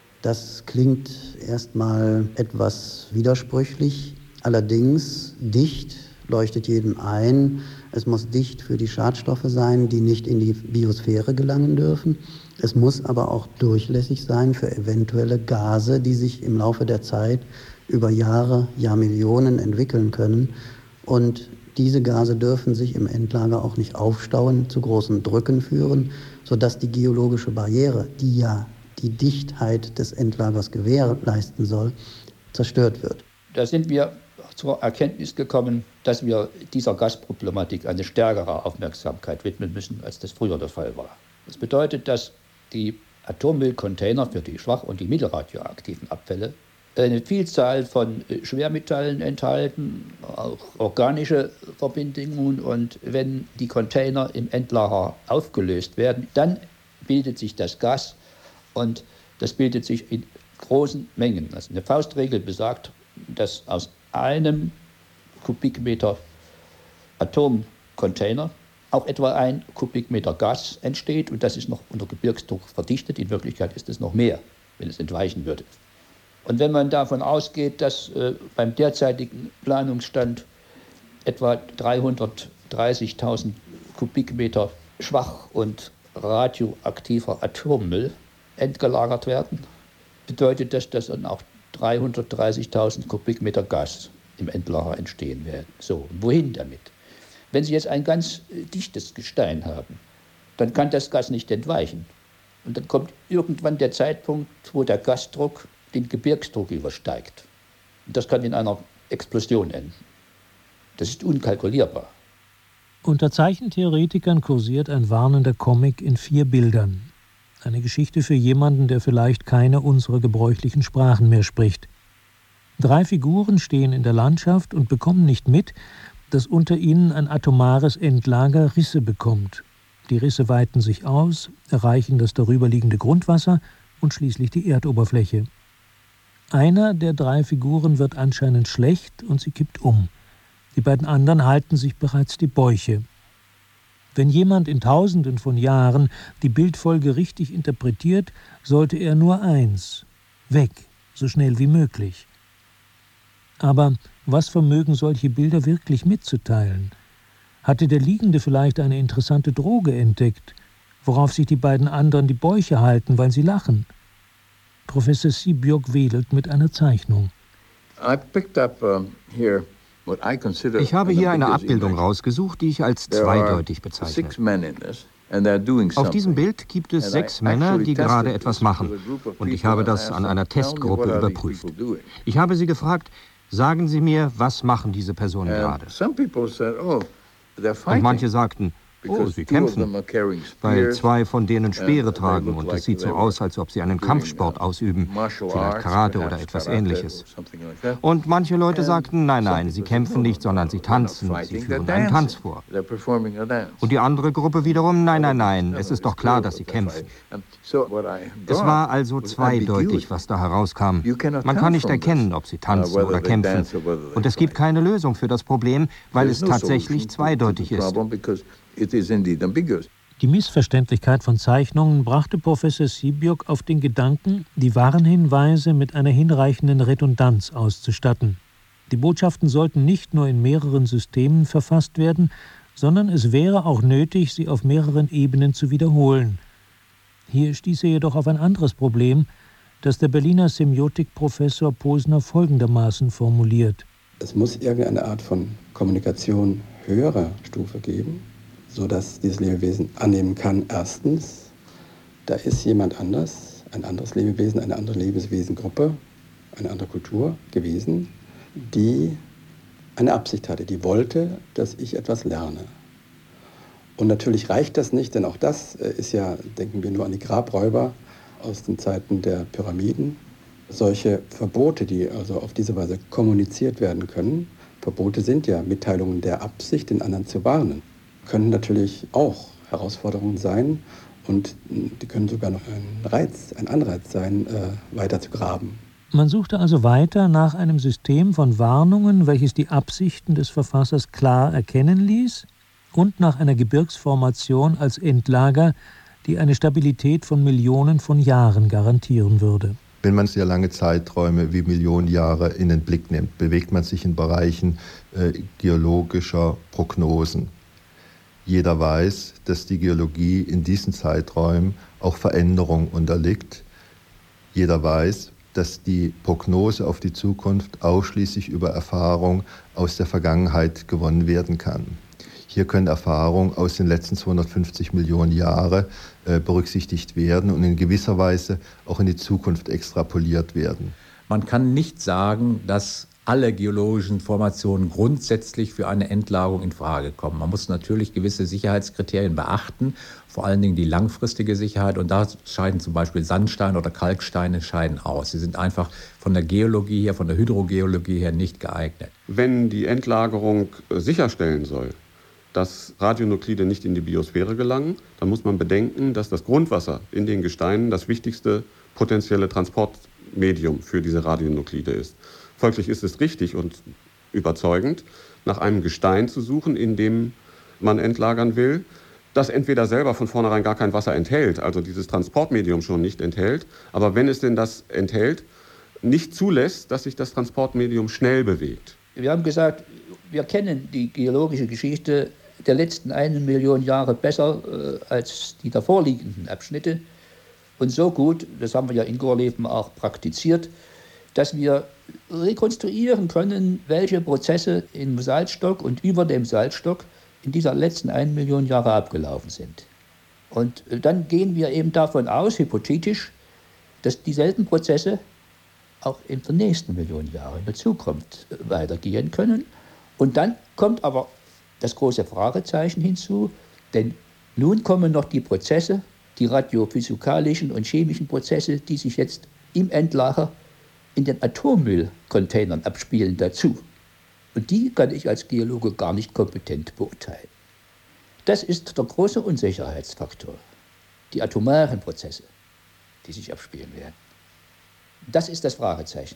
Das klingt erstmal etwas widersprüchlich. Allerdings dicht leuchtet jedem ein. Es muss dicht für die Schadstoffe sein, die nicht in die Biosphäre gelangen dürfen. Es muss aber auch durchlässig sein für eventuelle Gase, die sich im Laufe der Zeit über Jahre, Jahrmillionen entwickeln können. Und diese Gase dürfen sich im Endlager auch nicht aufstauen, zu großen Drücken führen, sodass die geologische Barriere, die ja die Dichtheit des Endlagers gewährleisten soll, zerstört wird. Da sind wir zur Erkenntnis gekommen, dass wir dieser Gasproblematik eine stärkere Aufmerksamkeit widmen müssen, als das früher der Fall war. Das bedeutet, dass die Atommüllcontainer für die schwach- und die mittelradioaktiven Abfälle eine Vielzahl von Schwermetallen enthalten, auch organische Verbindungen. Und wenn die Container im Endlager aufgelöst werden, dann bildet sich das Gas, und das bildet sich in großen Mengen. Also eine Faustregel besagt, dass aus einem Kubikmeter Atomcontainer auch etwa 1 Kubikmeter Gas entsteht, und das ist noch unter Gebirgsdruck verdichtet. In Wirklichkeit ist es noch mehr, wenn es entweichen würde. Und wenn man davon ausgeht, dass beim derzeitigen Planungsstand etwa 330.000 Kubikmeter schwach und radioaktiver Atommüll entgelagert werden, bedeutet das, dass dann auch 330.000 Kubikmeter Gas im Endlager entstehen werden. So, wohin damit? Wenn Sie jetzt ein ganz dichtes Gestein haben, dann kann das Gas nicht entweichen. Und dann kommt irgendwann der Zeitpunkt, wo der Gasdruck den Gebirgsdruck übersteigt. Und das kann in einer Explosion enden. Das ist unkalkulierbar. Unter Zeichentheoretikern kursiert ein warnender Comic in 4 Bildern. Eine Geschichte für jemanden, der vielleicht keine unserer gebräuchlichen Sprachen mehr spricht. 3 Figuren stehen in der Landschaft und bekommen nicht mit, dass unter ihnen ein atomares Endlager Risse bekommt. Die Risse weiten sich aus, erreichen das darüberliegende Grundwasser und schließlich die Erdoberfläche. Einer der 3 Figuren wird anscheinend schlecht und sie kippt um. Die beiden anderen halten sich bereits die Bäuche. Wenn jemand in Tausenden von Jahren die Bildfolge richtig interpretiert, sollte er nur eins: weg, so schnell wie möglich. Aber was vermögen solche Bilder wirklich mitzuteilen? Hatte der Liegende vielleicht eine interessante Droge entdeckt, worauf sich die beiden anderen die Bäuche halten, weil sie lachen? Professor Siebiok wedelt mit einer Zeichnung. Ich habe hier eine Abbildung rausgesucht, die ich als zweideutig bezeichne. Auf diesem Bild gibt es 6 Männer, die gerade etwas machen. Und ich habe das an einer Testgruppe überprüft. Ich habe sie gefragt, sagen Sie mir, was machen diese Personen gerade? Und manche sagten, oh, sie kämpfen, weil 2 von denen Speere tragen und es sieht so aus, als ob sie einen Kampfsport ausüben, vielleicht Karate oder etwas Ähnliches. Und manche Leute sagten, nein, nein, sie kämpfen nicht, sondern sie tanzen, sie führen einen Tanz vor. Und die andere Gruppe wiederum, nein, nein, nein, es ist doch klar, dass sie kämpfen. Es war also zweideutig, was da herauskam. Man kann nicht erkennen, ob sie tanzen oder kämpfen. Und es gibt keine Lösung für das Problem, weil es tatsächlich zweideutig ist. Die Missverständlichkeit von Zeichnungen brachte Professor Siebiok auf den Gedanken, die Warnhinweise mit einer hinreichenden Redundanz auszustatten. Die Botschaften sollten nicht nur in mehreren Systemen verfasst werden, sondern es wäre auch nötig, sie auf mehreren Ebenen zu wiederholen. Hier stieß er jedoch auf ein anderes Problem, das der Berliner Semiotikprofessor Posner folgendermaßen formuliert. Es muss irgendeine Art von Kommunikation höherer Stufe geben, sodass dieses Lebewesen annehmen kann, erstens, da ist jemand anders, ein anderes Lebewesen, eine andere Lebewesengruppe, eine andere Kultur gewesen, die eine Absicht hatte, die wollte, dass ich etwas lerne. Und natürlich reicht das nicht, denn auch das ist ja, denken wir nur an die Grabräuber aus den Zeiten der Pyramiden, solche Verbote, die also auf diese Weise kommuniziert werden können. Verbote sind ja Mitteilungen der Absicht, den anderen zu warnen. Können natürlich auch Herausforderungen sein und die können sogar noch ein Anreiz sein, weiter zu graben. Man suchte also weiter nach einem System von Warnungen, welches die Absichten des Verfassers klar erkennen ließ, und nach einer Gebirgsformation als Endlager, die eine Stabilität von Millionen von Jahren garantieren würde. Wenn man sehr lange Zeiträume wie Millionen Jahre in den Blick nimmt, bewegt man sich in Bereichen geologischer Prognosen. Jeder weiß, dass die Geologie in diesen Zeiträumen auch Veränderung unterliegt. Jeder weiß, dass die Prognose auf die Zukunft ausschließlich über Erfahrung aus der Vergangenheit gewonnen werden kann. Hier können Erfahrungen aus den letzten 250 Millionen Jahren berücksichtigt werden und in gewisser Weise auch in die Zukunft extrapoliert werden. Man kann nicht sagen, dass alle geologischen Formationen grundsätzlich für eine Endlagerung in Frage kommen. Man muss natürlich gewisse Sicherheitskriterien beachten, vor allen Dingen die langfristige Sicherheit. Und da scheiden zum Beispiel Sandsteine oder Kalksteine scheiden aus. Sie sind einfach von der Geologie her, von der Hydrogeologie her nicht geeignet. Wenn die Endlagerung sicherstellen soll, dass Radionuklide nicht in die Biosphäre gelangen, dann muss man bedenken, dass das Grundwasser in den Gesteinen das wichtigste potenzielle Transportmedium für diese Radionuklide ist. Folglich ist es richtig und überzeugend, nach einem Gestein zu suchen, in dem man entlagern will, das entweder selber von vornherein gar kein Wasser enthält, also dieses Transportmedium schon nicht enthält, aber wenn es denn das enthält, nicht zulässt, dass sich das Transportmedium schnell bewegt. Wir haben gesagt, wir kennen die geologische Geschichte der letzten 1 Million Jahre besser als die davorliegenden Abschnitte. Und so gut, das haben wir ja in Gorleben auch praktiziert, dass wir rekonstruieren können, welche Prozesse im Salzstock und über dem Salzstock in dieser letzten 1 Million Jahre abgelaufen sind. Und dann gehen wir eben davon aus, hypothetisch, dass dieselben Prozesse auch in der nächsten Million Jahre in der Zukunft weitergehen können. Und dann kommt aber das große Fragezeichen hinzu, denn nun kommen noch die Prozesse, die radiophysikalischen und chemischen Prozesse, die sich jetzt im Endlager in den Atommüllcontainern abspielen, dazu. Und die kann ich als Geologe gar nicht kompetent beurteilen. Das ist der große Unsicherheitsfaktor. Die atomaren Prozesse, die sich abspielen werden. Das ist das Fragezeichen.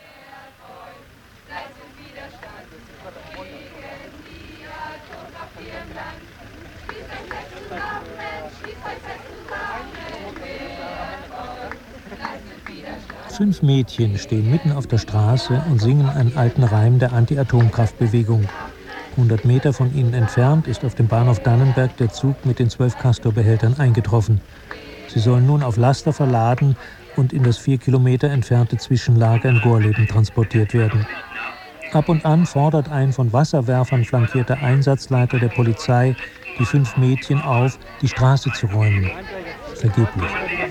Fünf Mädchen stehen mitten auf der Straße und singen einen alten Reim der Anti-Atomkraftbewegung. 100 Meter von ihnen entfernt ist auf dem Bahnhof Dannenberg der Zug mit den 12 Castor-Behältern eingetroffen. Sie sollen nun auf Laster verladen und in das 4 Kilometer entfernte Zwischenlager in Gorleben transportiert werden. Ab und an fordert ein von Wasserwerfern flankierter Einsatzleiter der Polizei die 5 Mädchen auf, die Straße zu räumen. Vergeblich.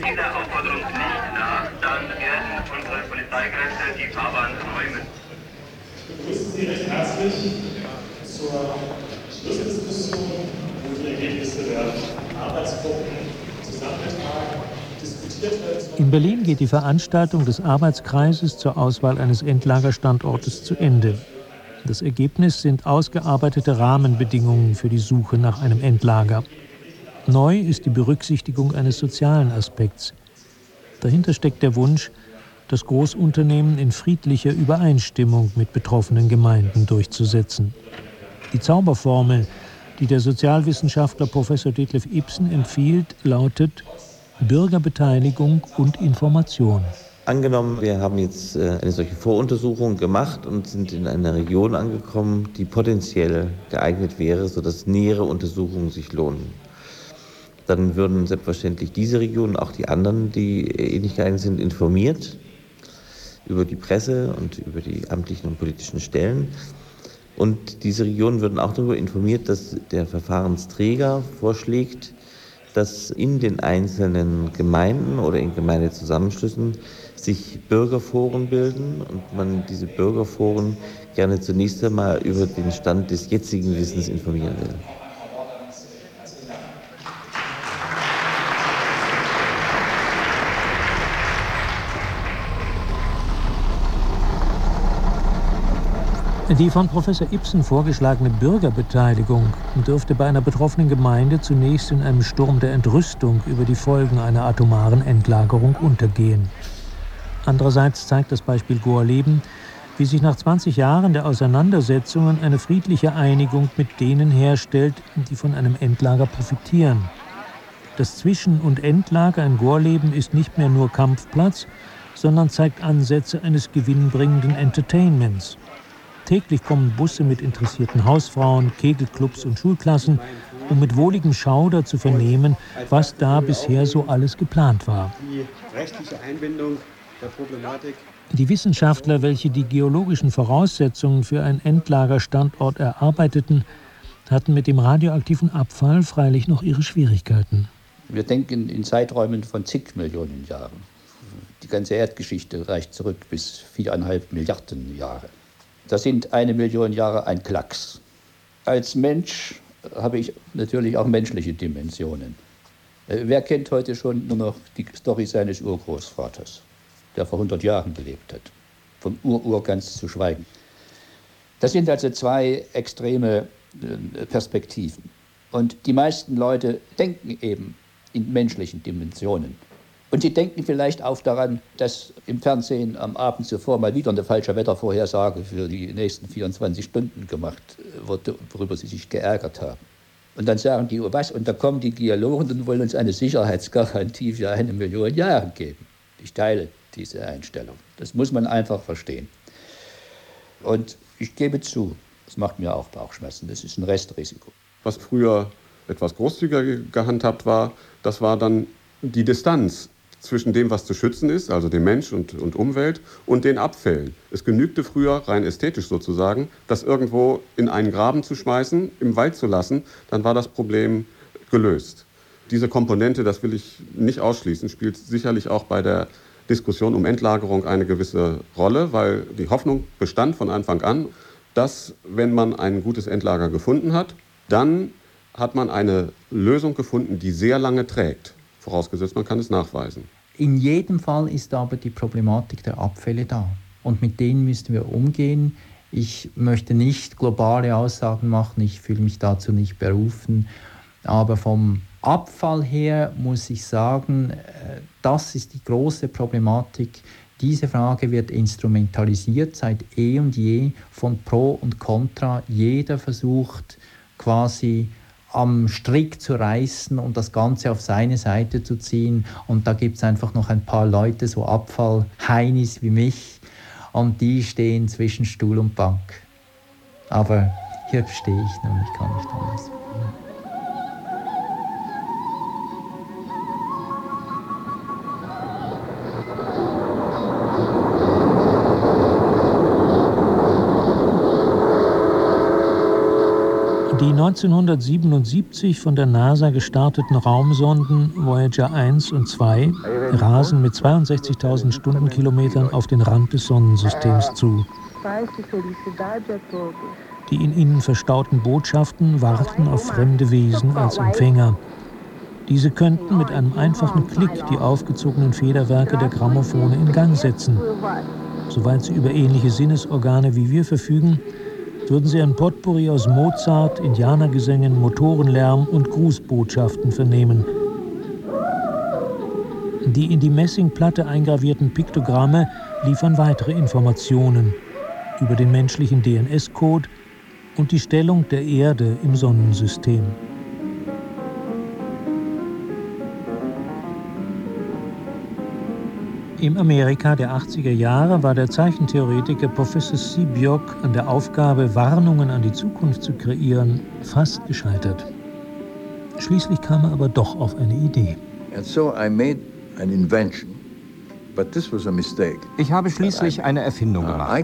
Ich begrüße Sie recht herzlich zur Schlussdiskussion, wo die Ergebnisse der Arbeitsgruppen zusammengetragen, diskutiert wird. In Berlin geht die Veranstaltung des Arbeitskreises zur Auswahl eines Endlagerstandortes zu Ende. Das Ergebnis sind ausgearbeitete Rahmenbedingungen für die Suche nach einem Endlager. Neu ist die Berücksichtigung eines sozialen Aspekts. Dahinter steckt der Wunsch, das Großunternehmen in friedlicher Übereinstimmung mit betroffenen Gemeinden durchzusetzen. Die Zauberformel, die der Sozialwissenschaftler Professor Detlef Ibsen empfiehlt, lautet Bürgerbeteiligung und Information. Angenommen, wir haben jetzt eine solche Voruntersuchung gemacht und sind in einer Region angekommen, die potenziell geeignet wäre, sodass nähere Untersuchungen sich lohnen. Dann würden selbstverständlich diese Regionen, auch die anderen, die ähnlich geeignet sind, informiert über die Presse und über die amtlichen und politischen Stellen. Und diese Regionen würden auch darüber informiert, dass der Verfahrensträger vorschlägt, dass in den einzelnen Gemeinden oder in Gemeindezusammenschlüssen sich Bürgerforen bilden und man diese Bürgerforen gerne zunächst einmal über den Stand des jetzigen Wissens informieren will. Die von Professor Ibsen vorgeschlagene Bürgerbeteiligung dürfte bei einer betroffenen Gemeinde zunächst in einem Sturm der Entrüstung über die Folgen einer atomaren Endlagerung untergehen. Andererseits zeigt das Beispiel Gorleben, wie sich nach 20 Jahren der Auseinandersetzungen eine friedliche Einigung mit denen herstellt, die von einem Endlager profitieren. Das Zwischen- und Endlager in Gorleben ist nicht mehr nur Kampfplatz, sondern zeigt Ansätze eines gewinnbringenden Entertainments. Täglich kommen Busse mit interessierten Hausfrauen, Kegelclubs und Schulklassen, um mit wohligem Schauder zu vernehmen, was da bisher so alles geplant war. Die rechtliche Einbindung der Problematik. Die Wissenschaftler, welche die geologischen Voraussetzungen für einen Endlagerstandort erarbeiteten, hatten mit dem radioaktiven Abfall freilich noch ihre Schwierigkeiten. Wir denken in Zeiträumen von zig Millionen Jahren. Die ganze Erdgeschichte reicht zurück bis 4,5 Milliarden Jahre. Das sind 1 Million Jahre ein Klacks. Als Mensch habe ich natürlich auch menschliche Dimensionen. Wer kennt heute schon nur noch die Story seines Urgroßvaters, der vor 100 Jahren gelebt hat? Vom Ur ganz zu schweigen. Das sind also zwei extreme Perspektiven. Und die meisten Leute denken eben in menschlichen Dimensionen. Und sie denken vielleicht auch daran, dass im Fernsehen am Abend zuvor mal wieder eine falsche Wettervorhersage für die nächsten 24 Stunden gemacht wurde, worüber sie sich geärgert haben. Und dann sagen die, oh was, und da kommen die Geologen und wollen uns eine Sicherheitsgarantie für 1 Million Jahre geben. Ich teile diese Einstellung. Das muss man einfach verstehen. Und ich gebe zu, das macht mir auch Bauchschmerzen, das ist ein Restrisiko. Was früher etwas großzügiger gehandhabt war, das war dann die Distanz zwischen dem, was zu schützen ist, also dem Mensch und Umwelt, und den Abfällen. Es genügte früher, rein ästhetisch sozusagen, das irgendwo in einen Graben zu schmeißen, im Wald zu lassen, dann war das Problem gelöst. Diese Komponente, das will ich nicht ausschließen, spielt sicherlich auch bei der Diskussion um Endlagerung eine gewisse Rolle, weil die Hoffnung bestand von Anfang an, dass, wenn man ein gutes Endlager gefunden hat, dann hat man eine Lösung gefunden, die sehr lange trägt. Vorausgesetzt, man kann es nachweisen. In jedem Fall ist aber die Problematik der Abfälle da. Und mit denen müssen wir umgehen. Ich möchte nicht globale Aussagen machen, ich fühle mich dazu nicht berufen. Aber vom Abfall her muss ich sagen, das ist die große Problematik. Diese Frage wird instrumentalisiert seit eh und je von Pro und Contra. Jeder versucht quasi am Strick zu reißen und das Ganze auf seine Seite zu ziehen. Und da gibt es einfach noch ein paar Leute, so Abfall-Heinis wie mich, und die stehen zwischen Stuhl und Bank. Aber hier stehe ich nun, ich kann nicht anders. Die 1977 von der NASA gestarteten Raumsonden Voyager 1 und 2 rasen mit 62.000 Stundenkilometern auf den Rand des Sonnensystems zu. Die in ihnen verstauten Botschaften warten auf fremde Wesen als Empfänger. Diese könnten mit einem einfachen Klick die aufgezogenen Federwerke der Grammophone in Gang setzen. Soweit sie über ähnliche Sinnesorgane wie wir verfügen, würden sie ein Potpourri aus Mozart, Indianergesängen, Motorenlärm und Grußbotschaften vernehmen. Die in die Messingplatte eingravierten Piktogramme liefern weitere Informationen über den menschlichen DNS-Code und die Stellung der Erde im Sonnensystem. Im Amerika der 80er Jahre war der Zeichentheoretiker Professor Seebiok an der Aufgabe, Warnungen an die Zukunft zu kreieren, fast gescheitert. Schließlich kam er aber doch auf eine Idee. Ich habe schließlich eine Erfindung gemacht.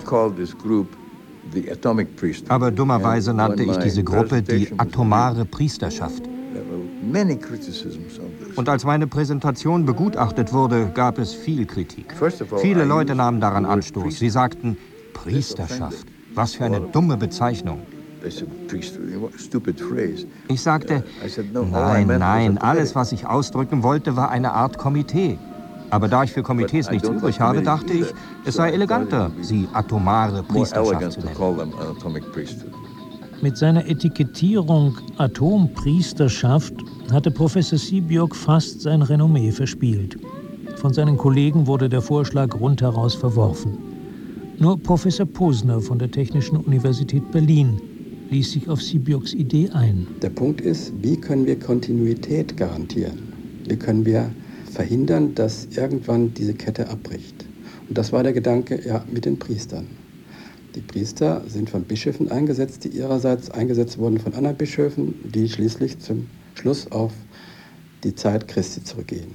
Aber dummerweise nannte ich diese Gruppe die atomare Priesterschaft. Und als meine Präsentation begutachtet wurde, gab es viel Kritik. Viele Leute nahmen daran Anstoß. Sie sagten, Priesterschaft, was für eine dumme Bezeichnung. Ich sagte, nein, alles, was ich ausdrücken wollte, war eine Art Komitee. Aber da ich für Komitees nichts übrig habe, dachte ich, es sei eleganter, sie atomare Priesterschaft zu nennen. Mit seiner Etikettierung Atompriesterschaft hatte Professor Seebiok fast sein Renommee verspielt. Von seinen Kollegen wurde der Vorschlag rundheraus verworfen. Nur Professor Posner von der Technischen Universität Berlin ließ sich auf Seebioks Idee ein. Der Punkt ist, wie können wir Kontinuität garantieren? Wie können wir verhindern, dass irgendwann diese Kette abbricht? Und das war der Gedanke mit den Priestern. Die Priester sind von Bischöfen eingesetzt, die ihrerseits eingesetzt wurden von anderen Bischöfen, die schließlich zum Schluss auf die Zeit Christi zurückgehen.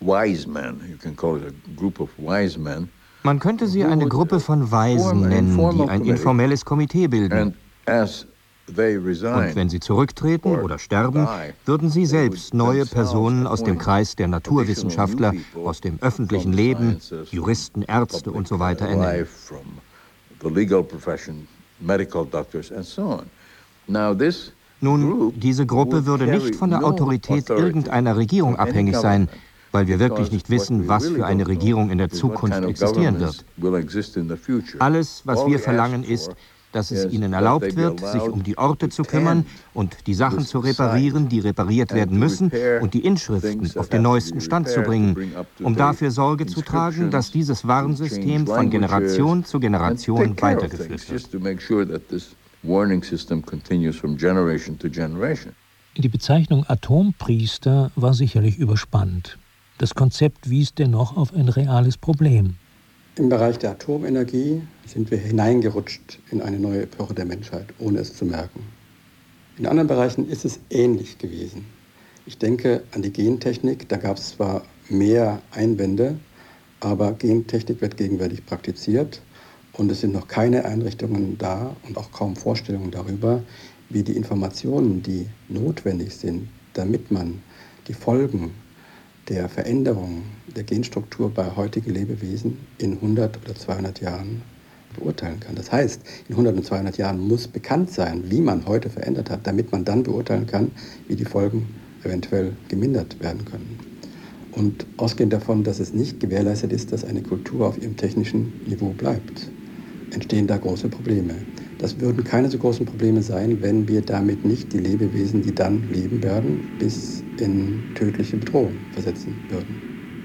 Man könnte sie eine Gruppe von Weisen nennen, die ein informelles Komitee bilden. Und wenn sie zurücktreten oder sterben, würden sie selbst neue Personen aus dem Kreis der Naturwissenschaftler, aus dem öffentlichen Leben, Juristen, Ärzte und so weiter ernennen. Nun, diese Gruppe würde nicht von der Autorität irgendeiner Regierung abhängig sein, weil wir wirklich nicht wissen, was für eine Regierung in der Zukunft existieren wird. Alles, was wir verlangen, ist, dass es ihnen erlaubt wird, sich um die Orte zu kümmern und die Sachen zu reparieren, die repariert werden müssen, und die Inschriften auf den neuesten Stand zu bringen, um dafür Sorge zu tragen, dass dieses Warnsystem von Generation zu Generation weitergeführt wird. Die Bezeichnung Atompriester war sicherlich überspannt. Das Konzept wies dennoch auf ein reales Problem. Im Bereich der Atomenergie sind wir hineingerutscht in eine neue Epoche der Menschheit, ohne es zu merken. In anderen Bereichen ist es ähnlich gewesen. Ich denke an die Gentechnik, da gab es zwar mehr Einwände, aber Gentechnik wird gegenwärtig praktiziert und es sind noch keine Einrichtungen da und auch kaum Vorstellungen darüber, wie die Informationen, die notwendig sind, damit man die Folgen der Veränderung der Genstruktur bei heutigen Lebewesen in 100 oder 200 Jahren beurteilen kann. Das heißt, in 100 und 200 Jahren muss bekannt sein, wie man heute verändert hat, damit man dann beurteilen kann, wie die Folgen eventuell gemindert werden können. Und ausgehend davon, dass es nicht gewährleistet ist, dass eine Kultur auf ihrem technischen Niveau bleibt, entstehen da große Probleme. Das würden keine so großen Probleme sein, wenn wir damit nicht die Lebewesen, die dann leben werden, bis in tödliche Bedrohung versetzen würden.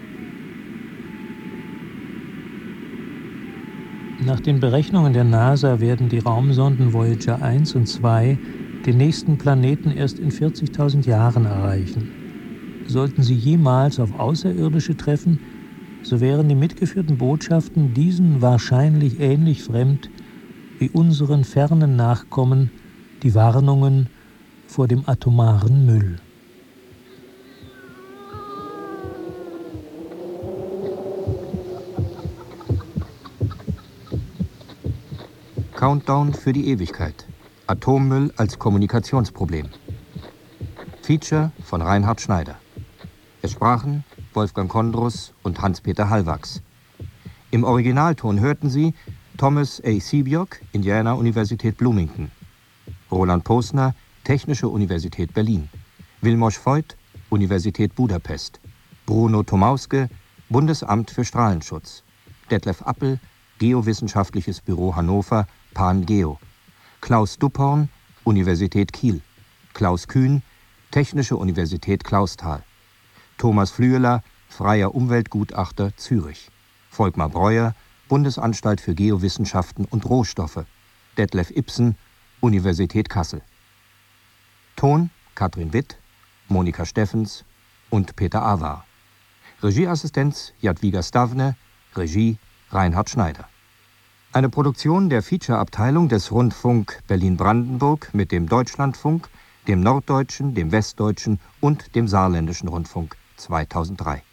Nach den Berechnungen der NASA werden die Raumsonden Voyager 1 und 2 den nächsten Planeten erst in 40.000 Jahren erreichen. Sollten sie jemals auf Außerirdische treffen, so wären die mitgeführten Botschaften diesen wahrscheinlich ähnlich fremd wie unseren fernen Nachkommen die Warnungen vor dem atomaren Müll. Countdown für die Ewigkeit. Atommüll als Kommunikationsproblem. Feature von Reinhard Schneider. Es sprachen Wolfgang Kondrus und Hans-Peter Hallwachs. Im Originalton hörten Sie Thomas A. Siebiok, Indiana-Universität Bloomington. Roland Posner, Technische Universität Berlin. Vilmos Voigt, Universität Budapest. Bruno Tomauske, Bundesamt für Strahlenschutz. Detlef Appel, Geowissenschaftliches Büro Hannover, PanGeo. Klaus Dupphorn, Universität Kiel. Klaus Kühn, Technische Universität Clausthal. Thomas Flüeler, Freier Umweltgutachter Zürich. Volkmar Breuer, Bundesanstalt für Geowissenschaften und Rohstoffe. Detlef Ibsen, Universität Kassel. Ton Katrin Witt, Monika Steffens und Peter Avar. Regieassistenz Jadwiga Stavne, Regie Reinhard Schneider. Eine Produktion der Feature-Abteilung des Rundfunk Berlin-Brandenburg mit dem Deutschlandfunk, dem Norddeutschen, dem Westdeutschen und dem Saarländischen Rundfunk 2003.